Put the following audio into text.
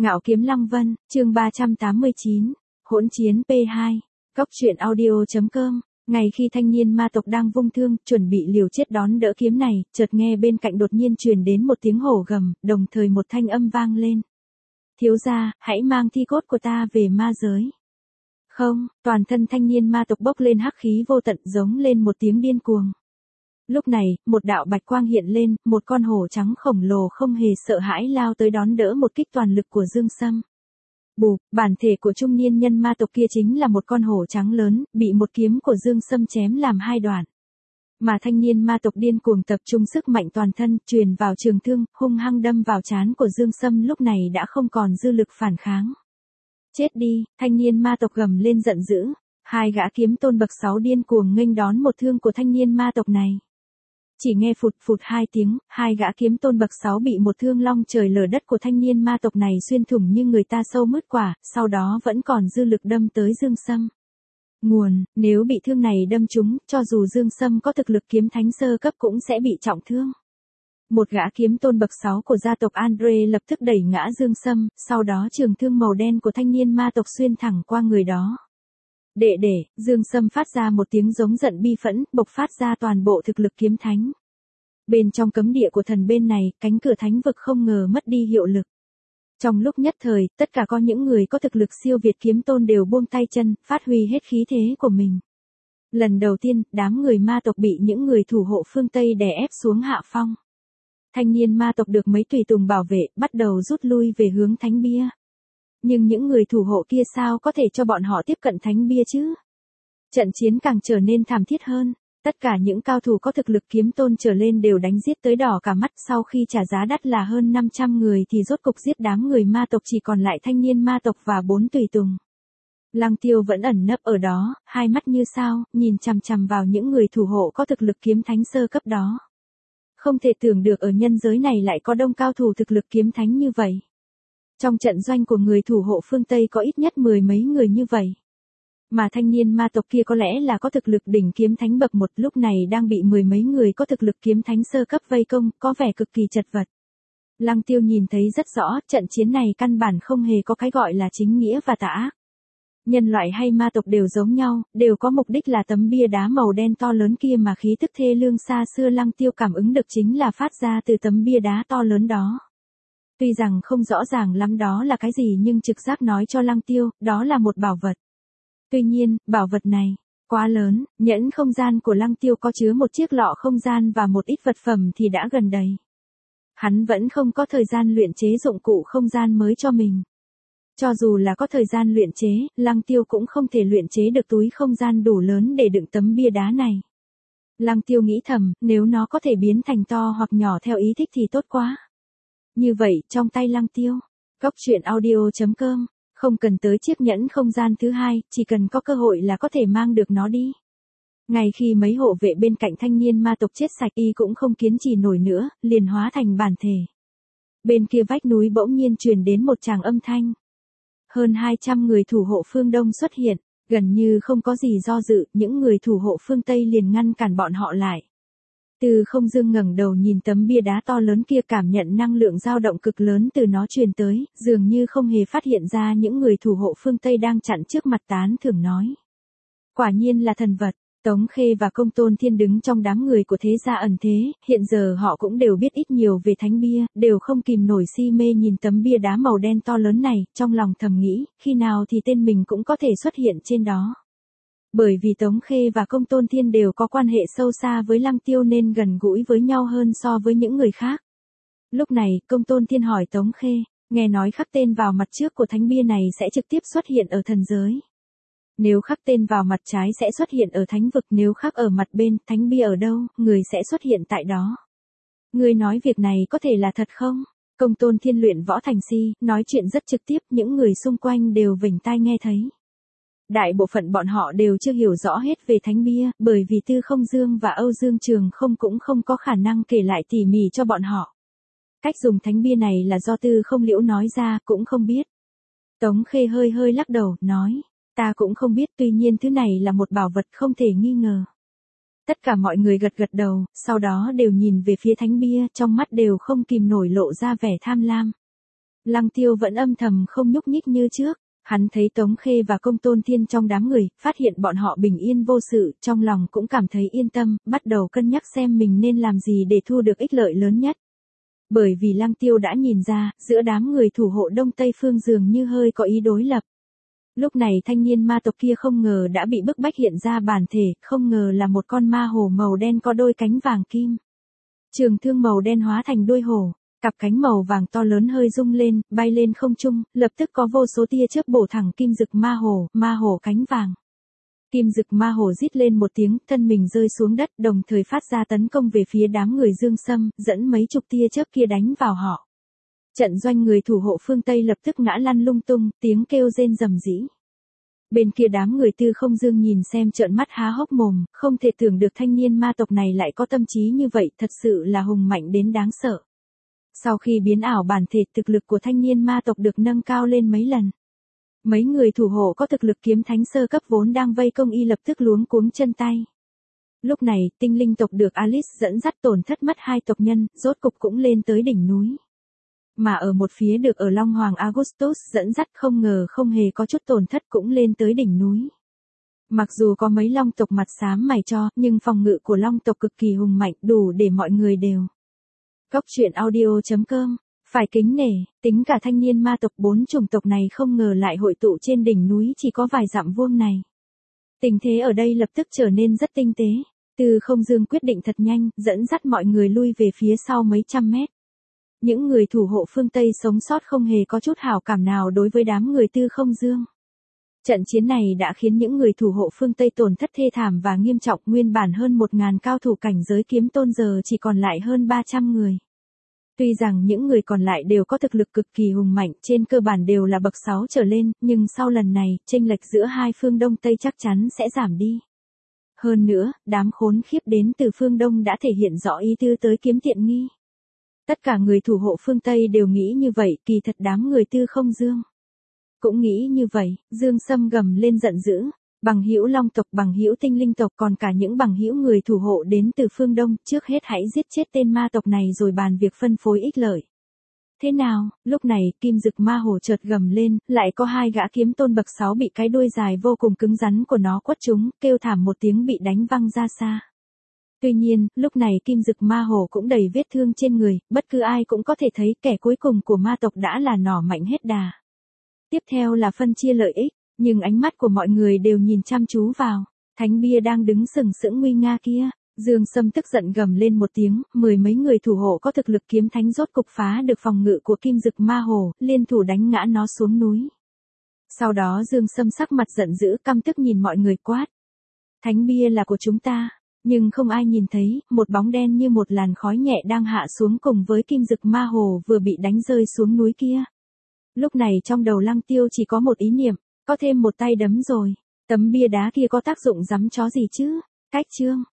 Ngạo Kiếm Lăng Vân, chương 389, Hỗn chiến P2, Cóc truyện audio.com. Ngày khi thanh niên ma tộc đang vung thương, chuẩn bị liều chết đón đỡ kiếm này, chợt nghe bên cạnh đột nhiên truyền đến một tiếng hổ gầm, đồng thời một thanh âm vang lên. Thiếu gia, hãy mang thi cốt của ta về ma giới. Không, toàn thân thanh niên ma tộc bốc lên hắc khí vô tận, giống lên một tiếng điên cuồng. Lúc này, một đạo bạch quang hiện lên, một con hổ trắng khổng lồ không hề sợ hãi lao tới đón đỡ một kích toàn lực của Dương Sâm. Bù, bản thể của trung niên nhân ma tộc kia chính là một con hổ trắng lớn, bị một kiếm của Dương Sâm chém làm hai đoạn. Mà thanh niên ma tộc điên cuồng tập trung sức mạnh toàn thân, truyền vào trường thương, hung hăng đâm vào trán của Dương Sâm, lúc này đã không còn dư lực phản kháng. Chết đi, thanh niên ma tộc gầm lên giận dữ. Hai gã kiếm tôn bậc 6 điên cuồng nghênh đón một thương của thanh niên ma tộc này. Chỉ nghe phụt phụt hai tiếng, hai gã kiếm tôn bậc 6 bị một thương long trời lở đất của thanh niên ma tộc này xuyên thủng như người ta sâu mứt quả, sau đó vẫn còn dư lực đâm tới Dương Sâm. Nguồn, nếu bị thương này đâm trúng, cho dù Dương Sâm có thực lực kiếm thánh sơ cấp cũng sẽ bị trọng thương. Một gã kiếm tôn bậc 6 của gia tộc Andre lập tức đẩy ngã Dương Sâm, sau đó trường thương màu đen của thanh niên ma tộc xuyên thẳng qua người đó. Đệ, Dương Sâm phát ra một tiếng giống giận bi phẫn, bộc phát ra toàn bộ thực lực kiếm thánh. Bên trong cấm địa của thần bên này, cánh cửa thánh vực không ngờ mất đi hiệu lực. Trong lúc nhất thời, tất cả có những người có thực lực siêu việt kiếm tôn đều buông tay chân, phát huy hết khí thế của mình. Lần đầu tiên, đám người ma tộc bị những người thủ hộ phương Tây đè ép xuống hạ phong. Thanh niên ma tộc được mấy tùy tùng bảo vệ, bắt đầu rút lui về hướng thánh bia. Nhưng những người thủ hộ kia sao có thể cho bọn họ tiếp cận thánh bia chứ? Trận chiến càng trở nên thảm thiết hơn. Tất cả những cao thủ có thực lực kiếm tôn trở lên đều đánh giết tới đỏ cả mắt, sau khi trả giá đắt là hơn 500 người thì rốt cục giết đám người ma tộc, chỉ còn lại thanh niên ma tộc và 4 tùy tùng. Lăng Tiêu vẫn ẩn nấp ở đó, hai mắt như sao, nhìn chằm chằm vào những người thủ hộ có thực lực kiếm thánh sơ cấp đó. Không thể tưởng được ở nhân giới này lại có đông cao thủ thực lực kiếm thánh như vậy. Trong trận doanh của người thủ hộ phương Tây có ít nhất 10 mấy người như vậy. Mà thanh niên ma tộc kia có lẽ là có thực lực đỉnh kiếm thánh bậc 1, lúc này đang bị 10 mấy người có thực lực kiếm thánh sơ cấp vây công, có vẻ cực kỳ chật vật. Lăng Tiêu nhìn thấy rất rõ, trận chiến này căn bản không hề có cái gọi là chính nghĩa và tà ác. Nhân loại hay ma tộc đều giống nhau, đều có mục đích là tấm bia đá màu đen to lớn kia, mà khí tức thê lương xa xưa Lăng Tiêu cảm ứng được chính là phát ra từ tấm bia đá to lớn đó. Tuy rằng không rõ ràng lắm đó là cái gì, nhưng trực giác nói cho Lăng Tiêu, đó là một bảo vật. Tuy nhiên, bảo vật này, quá lớn, nhẫn không gian của Lăng Tiêu có chứa một chiếc lọ không gian và một ít vật phẩm thì đã gần đầy. Hắn vẫn không có thời gian luyện chế dụng cụ không gian mới cho mình. Cho dù là có thời gian luyện chế, Lăng Tiêu cũng không thể luyện chế được túi không gian đủ lớn để đựng tấm bia đá này. Lăng Tiêu nghĩ thầm, nếu nó có thể biến thành to hoặc nhỏ theo ý thích thì tốt quá. Như vậy, trong tay Lăng Tiêu, Cóc truyện audio.com, không cần tới chiếc nhẫn không gian thứ hai, chỉ cần có cơ hội là có thể mang được nó đi. Ngay khi mấy hộ vệ bên cạnh thanh niên ma tộc chết sạch, y cũng không kiên trì nổi nữa, liền hóa thành bản thể. Bên kia vách núi bỗng nhiên truyền đến một tràng âm thanh. Hơn 200 người thủ hộ phương Đông xuất hiện, gần như không có gì do dự, những người thủ hộ phương Tây liền ngăn cản bọn họ lại. Từ không dương ngẩng đầu nhìn tấm bia đá to lớn kia, cảm nhận năng lượng dao động cực lớn từ nó truyền tới, dường như không hề phát hiện ra những người thủ hộ phương Tây đang chặn trước mặt, tán thưởng nói. Quả nhiên là thần vật. Tống Khê và Công Tôn Thiên đứng trong đám người của thế gia ẩn thế, hiện giờ họ cũng đều biết ít nhiều về thánh bia, đều không kìm nổi si mê nhìn tấm bia đá màu đen to lớn này, trong lòng thầm nghĩ, khi nào thì tên mình cũng có thể xuất hiện trên đó. Bởi vì Tống Khê và Công Tôn Thiên đều có quan hệ sâu xa với Lăng Tiêu nên gần gũi với nhau hơn so với những người khác. Lúc này, Công Tôn Thiên hỏi Tống Khê, nghe nói khắc tên vào mặt trước của thánh bia này sẽ trực tiếp xuất hiện ở thần giới. Nếu khắc tên vào mặt trái sẽ xuất hiện ở thánh vực, nếu khắc ở mặt bên, thánh bia ở đâu, người sẽ xuất hiện tại đó. Người nói việc này có thể là thật không? Công Tôn Thiên luyện võ thành si, nói chuyện rất trực tiếp, những người xung quanh đều vểnh tai nghe thấy. Đại bộ phận bọn họ đều chưa hiểu rõ hết về thánh bia, bởi vì Tư Không Dương và Âu Dương Trường Không cũng không có khả năng kể lại tỉ mỉ cho bọn họ. Cách dùng thánh bia này là do Tư Không Liễu nói ra, cũng không biết. Tống Khê hơi lắc đầu, nói, ta cũng không biết, tuy nhiên thứ này là một bảo vật không thể nghi ngờ. Tất cả mọi người gật đầu, sau đó đều nhìn về phía thánh bia, trong mắt đều không kìm nổi lộ ra vẻ tham lam. Lăng Tiêu vẫn âm thầm không nhúc nhích như trước. Hắn thấy Tống Khê và Công Tôn Thiên trong đám người, phát hiện bọn họ bình yên vô sự, trong lòng cũng cảm thấy yên tâm, bắt đầu cân nhắc xem mình nên làm gì để thu được ích lợi lớn nhất. Bởi vì Lăng Tiêu đã nhìn ra, giữa đám người thủ hộ Đông Tây Phương dường như hơi có ý đối lập. Lúc này thanh niên ma tộc kia không ngờ đã bị bức bách hiện ra bản thể, không ngờ là một con ma hổ màu đen có đôi cánh vàng kim. Trường thương màu đen hóa thành đuôi hổ, cặp cánh màu vàng to lớn hơi rung lên, bay lên không trung, lập tức có vô số tia chớp bổ thẳng kim dực ma hổ cánh vàng. Kim dực ma hổ rít lên một tiếng, thân mình rơi xuống đất, đồng thời phát ra tấn công về phía đám người Dương Sâm, dẫn mấy chục tia chớp kia đánh vào họ. Trận doanh người thủ hộ phương Tây lập tức ngã lăn lung tung, tiếng kêu rên rầm rĩ. Bên kia đám người Tư Không Dương nhìn xem trợn mắt há hốc mồm, không thể tưởng được thanh niên ma tộc này lại có tâm trí như vậy, thật sự là hùng mạnh đến đáng sợ. Sau khi biến ảo bản thể, thực lực của thanh niên ma tộc được nâng cao lên mấy lần. Mấy người thủ hộ có thực lực kiếm thánh sơ cấp vốn đang vây công y lập tức luống cuống chân tay. Lúc này, tinh linh tộc được Alice dẫn dắt tổn thất mất 2 tộc nhân, rốt cục cũng lên tới đỉnh núi. Mà ở một phía được ở Long Hoàng Augustus dẫn dắt không ngờ không hề có chút tổn thất cũng lên tới đỉnh núi. Mặc dù có mấy long tộc mặt xám mày cho, nhưng phòng ngự của long tộc cực kỳ hùng mạnh, đủ để mọi người đều. Góc truyện audio.com, phải kính nể, tính cả thanh niên ma tộc 4 chủng tộc này không ngờ lại hội tụ trên đỉnh núi chỉ có vài dặm vuông này. Tình thế ở đây lập tức trở nên rất tinh tế. Tư Không Dương quyết định thật nhanh, dẫn dắt mọi người lui về phía sau mấy trăm mét. Những người thủ hộ phương Tây sống sót không hề có chút hảo cảm nào đối với đám người Tư Không Dương. Trận chiến này đã khiến những người thủ hộ phương Tây tổn thất thê thảm và nghiêm trọng, nguyên bản hơn 1000 cao thủ cảnh giới kiếm tôn giờ chỉ còn lại hơn 300 người. Tuy rằng những người còn lại đều có thực lực cực kỳ hùng mạnh, trên cơ bản đều là bậc 6 trở lên, nhưng sau lần này, chênh lệch giữa hai phương Đông Tây chắc chắn sẽ giảm đi. Hơn nữa, đám khốn khiếp đến từ phương Đông đã thể hiện rõ ý tư tới kiếm tiện nghi. Tất cả người thủ hộ phương Tây đều nghĩ như vậy, kỳ thật đám người Tư Không Dương cũng nghĩ như vậy. Dương Sâm gầm lên giận dữ, bằng hữu long tộc, bằng hữu tinh linh tộc, còn cả những bằng hữu người thủ hộ đến từ phương Đông, trước hết hãy giết chết tên ma tộc này rồi bàn việc phân phối ích lợi. Thế nào? Lúc này, kim dực ma hổ chợt gầm lên, lại có 2 gã kiếm tôn bậc 6 bị cái đuôi dài vô cùng cứng rắn của nó quất trúng, kêu thảm một tiếng bị đánh văng ra xa. Tuy nhiên, lúc này kim dực ma hổ cũng đầy vết thương trên người, bất cứ ai cũng có thể thấy kẻ cuối cùng của ma tộc đã là nỏ mạnh hết đà. Tiếp theo là phân chia lợi ích, nhưng ánh mắt của mọi người đều nhìn chăm chú vào thánh bia đang đứng sừng sững nguy nga kia. Dương Sâm tức giận gầm lên một tiếng, 10 mấy người thủ hộ có thực lực kiếm thánh rốt cục phá được phòng ngự của kim dực ma hổ, liên thủ đánh ngã nó xuống núi. Sau đó Dương Sâm sắc mặt giận dữ, căm tức nhìn mọi người quát: Thánh bia là của chúng ta. Nhưng không ai nhìn thấy, một bóng đen như một làn khói nhẹ đang hạ xuống cùng với kim dực ma hồ vừa bị đánh rơi xuống núi kia. Lúc này trong đầu Lăng Tiêu chỉ có một ý niệm, có thêm một tay đấm rồi. Tấm bia đá kia có tác dụng giấm chó gì chứ? Cách chương.